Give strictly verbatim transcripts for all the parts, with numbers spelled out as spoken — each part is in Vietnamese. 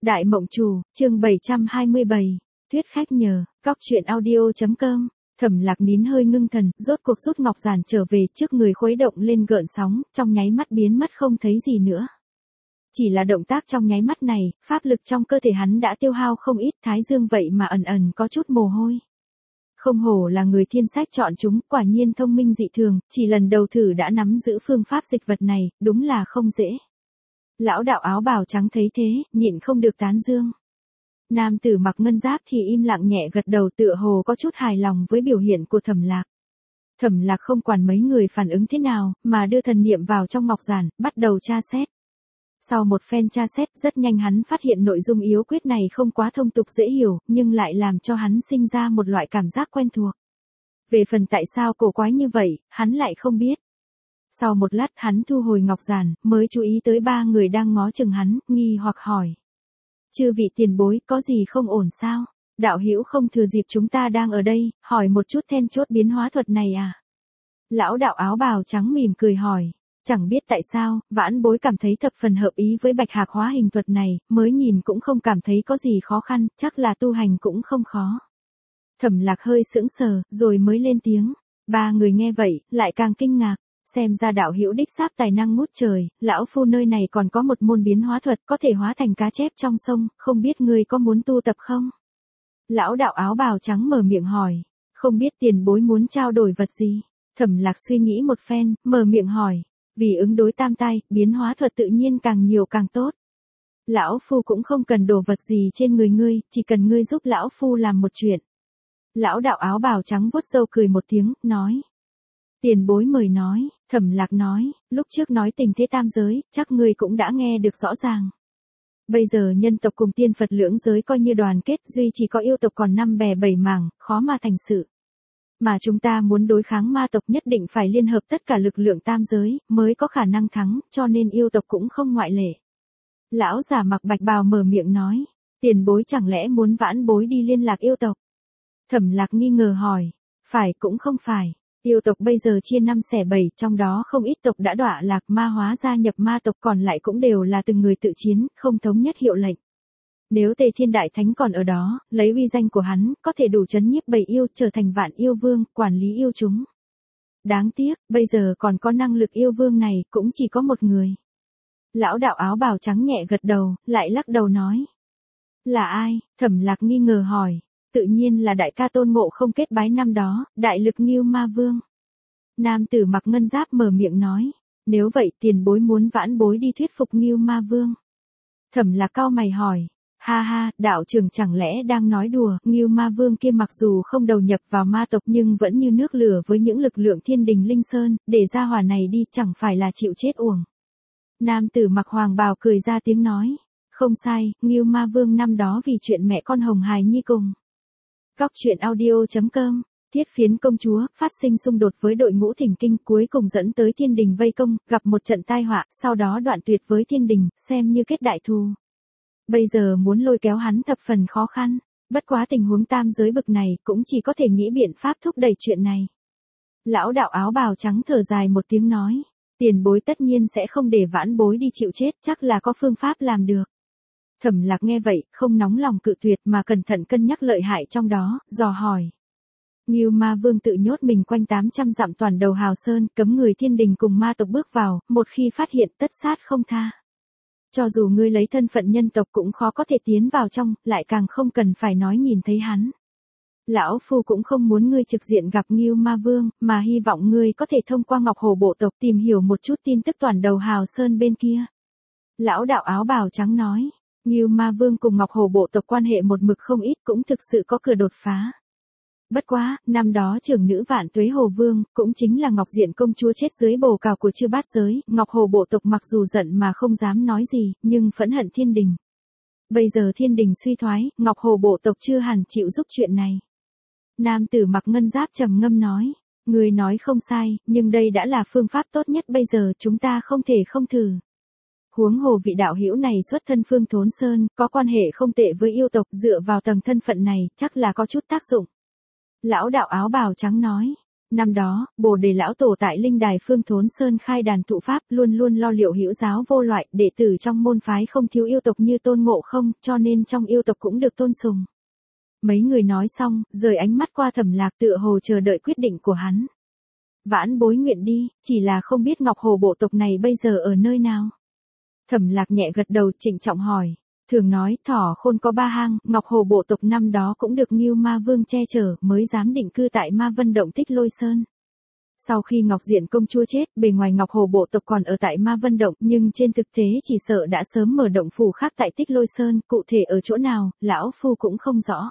Đại Mộng Chủ, chương bảy trăm hai mươi bảy, thuyết khách nhờ, góc chuyện audio.com, Thẩm Lạc nín hơi ngưng thần, rốt cuộc rút ngọc giản trở về, trước người khuấy động lên gợn sóng, trong nháy mắt biến mất không thấy gì nữa. Chỉ là động tác trong nháy mắt này, pháp lực trong cơ thể hắn đã tiêu hao không ít, thái dương vậy mà ẩn ẩn có chút mồ hôi. Không hổ là người thiên sách chọn chúng, quả nhiên thông minh dị thường, chỉ lần đầu thử đã nắm giữ phương pháp dịch vật này, đúng là không dễ. Lão đạo áo bào trắng thấy thế, nhịn không được tán dương. Nam tử mặc ngân giáp thì im lặng nhẹ gật đầu, tựa hồ có chút hài lòng với biểu hiện của Thẩm Lạc. Thẩm Lạc không quản mấy người phản ứng thế nào, mà đưa thần niệm vào trong ngọc giản, bắt đầu tra xét. Sau một phen tra xét, rất nhanh hắn phát hiện nội dung yếu quyết này không quá thông tục dễ hiểu, nhưng lại làm cho hắn sinh ra một loại cảm giác quen thuộc. Về phần tại sao cổ quái như vậy, hắn lại không biết. Sau một lát hắn thu hồi ngọc giản, mới chú ý tới ba người đang ngó chừng hắn, nghi hoặc hỏi. Chư vị tiền bối, có gì không ổn sao? Đạo hữu không thừa dịp chúng ta đang ở đây, hỏi một chút then chốt biến hóa thuật này à? Lão đạo áo bào trắng mỉm cười hỏi. Chẳng biết tại sao, vãn bối cảm thấy thập phần hợp ý với bạch hạc hóa hình thuật này, mới nhìn cũng không cảm thấy có gì khó khăn, chắc là tu hành cũng không khó. Thẩm Lạc hơi sững sờ, rồi mới lên tiếng. Ba người nghe vậy, lại càng kinh ngạc. Xem ra đạo hữu đích xác tài năng ngút trời, lão phu nơi này còn có một môn biến hóa thuật có thể hóa thành cá chép trong sông, không biết ngươi có muốn tu tập không? Lão đạo áo bào trắng mở miệng hỏi, không biết tiền bối muốn trao đổi vật gì? Thẩm Lạc suy nghĩ một phen, mở miệng hỏi, vì ứng đối tam tai, biến hóa thuật tự nhiên càng nhiều càng tốt. Lão phu cũng không cần đồ vật gì trên người ngươi, chỉ cần ngươi giúp lão phu làm một chuyện. Lão đạo áo bào trắng vuốt râu cười một tiếng, nói. Tiền bối mời nói, Thẩm Lạc nói, lúc trước nói tình thế tam giới, chắc ngươi cũng đã nghe được rõ ràng. Bây giờ nhân tộc cùng tiên Phật lưỡng giới coi như đoàn kết, duy chỉ có yêu tộc còn năm bè bảy mảng, khó mà thành sự. Mà chúng ta muốn đối kháng ma tộc nhất định phải liên hợp tất cả lực lượng tam giới, mới có khả năng thắng, cho nên yêu tộc cũng không ngoại lệ. Lão giả mặc bạch bào mở miệng nói, tiền bối chẳng lẽ muốn vãn bối đi liên lạc yêu tộc? Thẩm Lạc nghi ngờ hỏi, phải cũng không phải. Yêu tộc bây giờ chia năm xẻ bảy, trong đó không ít tộc đã đọa lạc ma hóa gia nhập ma tộc, còn lại cũng đều là từng người tự chiến, không thống nhất hiệu lệnh. Nếu Tề Thiên Đại Thánh còn ở đó, lấy uy danh của hắn, có thể đủ chấn nhiếp bầy yêu, trở thành vạn yêu vương, quản lý yêu chúng. Đáng tiếc, bây giờ còn có năng lực yêu vương này, cũng chỉ có một người. Lão đạo áo bào trắng nhẹ gật đầu, lại lắc đầu nói. Là ai? Thẩm Lạc nghi ngờ hỏi. Tự nhiên là đại ca Tôn Ngộ Không kết bái năm đó, đại lực Ngưu Ma Vương. Nam tử mặc ngân giáp mở miệng nói, nếu vậy tiền bối muốn vãn bối đi thuyết phục Ngưu Ma Vương. Thẩm Lạc cau mày hỏi, ha ha, đạo trưởng chẳng lẽ đang nói đùa, Ngưu Ma Vương kia mặc dù không đầu nhập vào ma tộc nhưng vẫn như nước lửa với những lực lượng thiên đình linh sơn, để ra hỏa này đi chẳng phải là chịu chết uổng. Nam tử mặc hoàng bào cười ra tiếng nói, không sai, Ngưu Ma Vương năm đó vì chuyện mẹ con Hồng Hài Nhi cùng. Góc chuyện audio.com, Thiết Phiến công chúa, phát sinh xung đột với đội ngũ thỉnh kinh, cuối cùng dẫn tới thiên đình vây công, gặp một trận tai họa, sau đó đoạn tuyệt với thiên đình, xem như kết đại thù. Bây giờ muốn lôi kéo hắn thập phần khó khăn, bất quá tình huống tam giới bực này, cũng chỉ có thể nghĩ biện pháp thúc đẩy chuyện này. Lão đạo áo bào trắng thở dài một tiếng nói, tiền bối tất nhiên sẽ không để vãn bối đi chịu chết, chắc là có phương pháp làm được. Thẩm Lạc nghe vậy, không nóng lòng cự tuyệt mà cẩn thận cân nhắc lợi hại trong đó, dò hỏi. Ngưu Ma Vương tự nhốt mình quanh tám trăm dặm toàn đầu hào sơn, cấm người thiên đình cùng ma tộc bước vào, một khi phát hiện tất sát không tha. Cho dù ngươi lấy thân phận nhân tộc cũng khó có thể tiến vào trong, lại càng không cần phải nói nhìn thấy hắn. Lão phu cũng không muốn ngươi trực diện gặp Ngưu Ma Vương, mà hy vọng ngươi có thể thông qua Ngọc Hồ bộ tộc tìm hiểu một chút tin tức toàn đầu hào sơn bên kia. Lão đạo áo bào trắng nói. Ngưu Ma Vương cùng Ngọc Hồ bộ tộc quan hệ một mực không ít, cũng thực sự có cửa đột phá. Bất quá, năm đó trưởng nữ Vạn Tuế Hồ Vương, cũng chính là Ngọc Diện công chúa chết dưới bồ cào của chư bát giới, Ngọc Hồ bộ tộc mặc dù giận mà không dám nói gì, nhưng phẫn hận thiên đình. Bây giờ thiên đình suy thoái, Ngọc Hồ bộ tộc chưa hẳn chịu giúp chuyện này. Nam tử mặc ngân giáp trầm ngâm nói, người nói không sai, nhưng đây đã là phương pháp tốt nhất bây giờ, chúng ta không thể không thử. Huống hồ vị đạo hữu này xuất thân Phương Thốn Sơn, có quan hệ không tệ với yêu tộc, dựa vào tầng thân phận này, chắc là có chút tác dụng. Lão đạo áo bào trắng nói, Năm đó, Bồ Đề lão tổ tại Linh Đài Phương Thốn Sơn khai đàn thụ pháp, luôn luôn lo liệu hữu giáo vô loại, đệ tử trong môn phái không thiếu yêu tộc như Tôn Ngộ Không, cho nên trong yêu tộc cũng được tôn sùng. Mấy người nói xong, rời ánh mắt qua Thẩm Lạc, tựa hồ chờ đợi quyết định của hắn. Vãn bối nguyện đi, chỉ là không biết Ngọc Hồ bộ tộc này bây giờ ở nơi nào. Thẩm Lạc nhẹ gật đầu, trịnh trọng hỏi. Thường nói, thỏ khôn có ba hang, Ngọc Hồ bộ tộc năm đó cũng được Ngưu Ma Vương che chở, mới dám định cư tại Ma Vân Động Tích Lôi Sơn. Sau khi Ngọc Diện công chúa chết, bề ngoài Ngọc Hồ bộ tộc còn ở tại Ma Vân Động, nhưng trên thực tế chỉ sợ đã sớm mở động phủ khác tại Tích Lôi Sơn, cụ thể ở chỗ nào, lão phu cũng không rõ.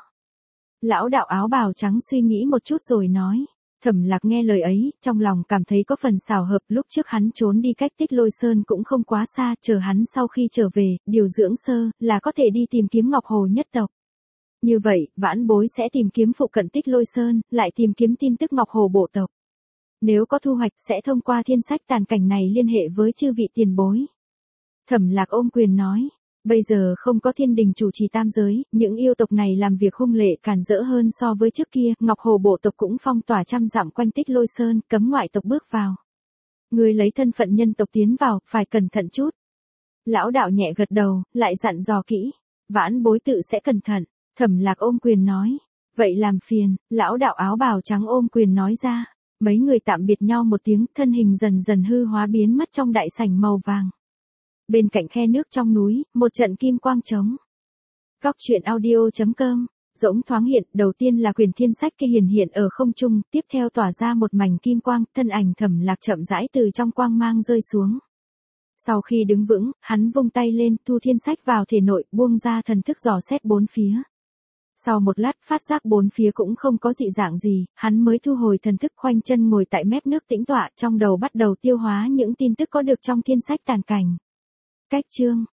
Lão đạo áo bào trắng suy nghĩ một chút rồi nói. Thẩm Lạc nghe lời ấy, trong lòng cảm thấy có phần xào hợp, lúc trước hắn trốn đi cách Tích Lôi Sơn cũng không quá xa, chờ hắn sau khi trở về, điều dưỡng sơ, là có thể đi tìm kiếm Ngọc Hồ nhất tộc. Như vậy, vãn bối sẽ tìm kiếm phụ cận Tích Lôi Sơn, lại tìm kiếm tin tức Ngọc Hồ bộ tộc. Nếu có thu hoạch sẽ thông qua thiên sách tàn cảnh này liên hệ với chư vị tiền bối. Thẩm Lạc ôm quyền nói. Bây giờ không có thiên đình chủ trì tam giới, những yêu tộc này làm việc hung lệ càn rỡ hơn so với trước kia, Ngọc Hồ bộ tộc cũng phong tỏa trăm dặm quanh Tích Lôi Sơn, cấm ngoại tộc bước vào. Người lấy thân phận nhân tộc tiến vào, phải cẩn thận chút. Lão đạo nhẹ gật đầu, lại dặn dò kỹ. Vãn bối tự sẽ cẩn thận. Thẩm Lạc ôm quyền nói. Vậy làm phiền, lão đạo áo bào trắng ôm quyền nói ra. Mấy người tạm biệt nhau một tiếng, thân hình dần dần hư hóa biến mất trong đại sảnh màu vàng. Bên cạnh khe nước trong núi, một trận kim quang trống. Góc truyện audio chấm com, rỗng thoáng hiện, đầu tiên là quyển thiên sách kia hiển hiện ở không trung, tiếp theo tỏa ra một mảnh kim quang, thân ảnh Thẩm Lạc chậm rãi từ trong quang mang rơi xuống. Sau khi đứng vững, hắn vung tay lên, thu thiên sách vào thể nội, buông ra thần thức dò xét bốn phía. Sau một lát, phát giác bốn phía cũng không có dị dạng gì, hắn mới thu hồi thần thức, khoanh chân ngồi tại mép nước tĩnh tọa, trong đầu bắt đầu tiêu hóa những tin tức có được trong thiên sách tàn cảnh. Cách chương